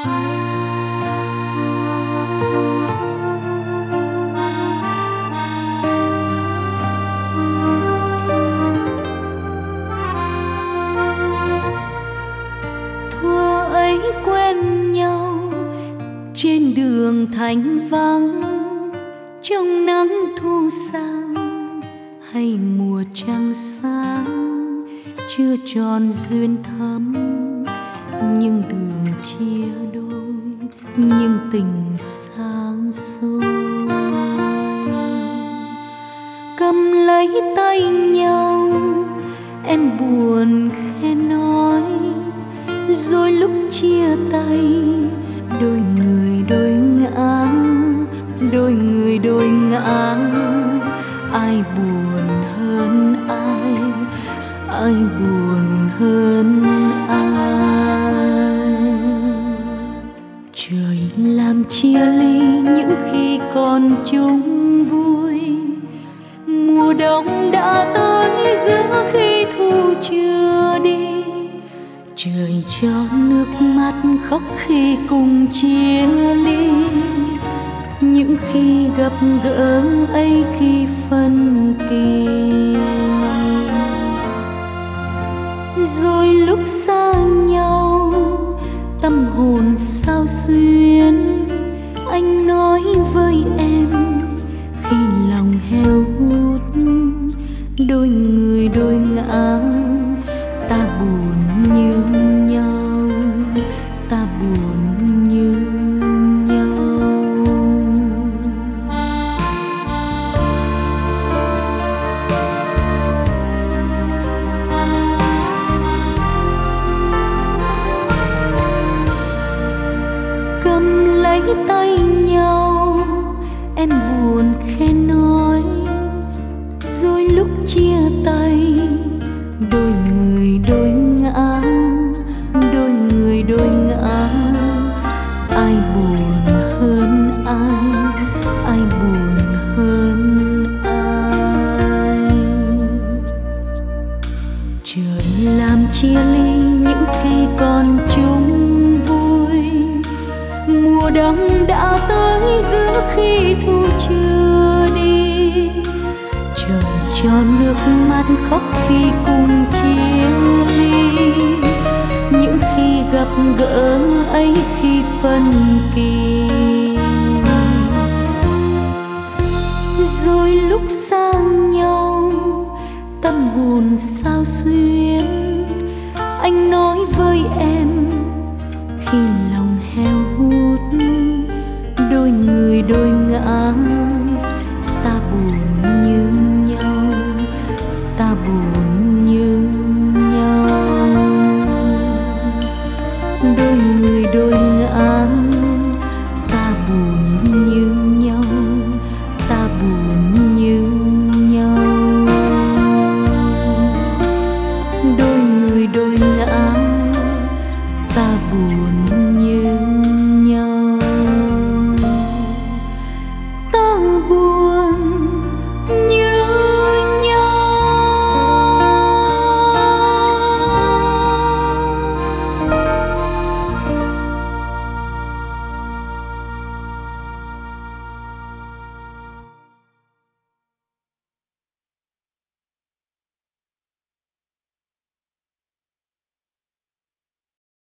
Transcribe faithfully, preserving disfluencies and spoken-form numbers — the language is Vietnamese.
Trên đường thành vắng, trong nắng thu sang hay mùa trăng sáng, chưa tròn duyên thắm, nhưng đường chia đôi, nhưng tình sáng soi. Cầm lấy tay nhau, em buồn khẽ nói, rồi lúc chia tay đôi người đôi ngã, đôi người đôi ngã. Ai buồn hơn ai, ai buồn hơn ai. Trời làm chia ly những khi còn chung vui, mùa đông đã tới giữa khi thu chưa đi. Trời cho nước mắt khóc khi cùng chia ly, những khi gặp gỡ ấy khi phân kỳ. Rồi lúc xa nhau tâm hồn sao xuyến, anh nói với em khi lòng heo hút. Đôi người đôi ngã, ta buồn như nhau, ta buồn như nhau. Cầm lấy tay nhau, em buồn khẽ nói, rồi lúc chia tay đôi người đôi ngã, đôi người đôi ngã. Ai buồn hơn ai, ai buồn hơn ai. Trời làm chia ly những khi còn chung vui, mùa đông đã tới giữa khi thu chưa đi. Trời cho nước mắt khóc khi cùng chia ly, những khi gặp gỡ ấy khi phân kỳ. Rồi lúc xa nhau tâm hồn sao xuyến, anh nói với em khi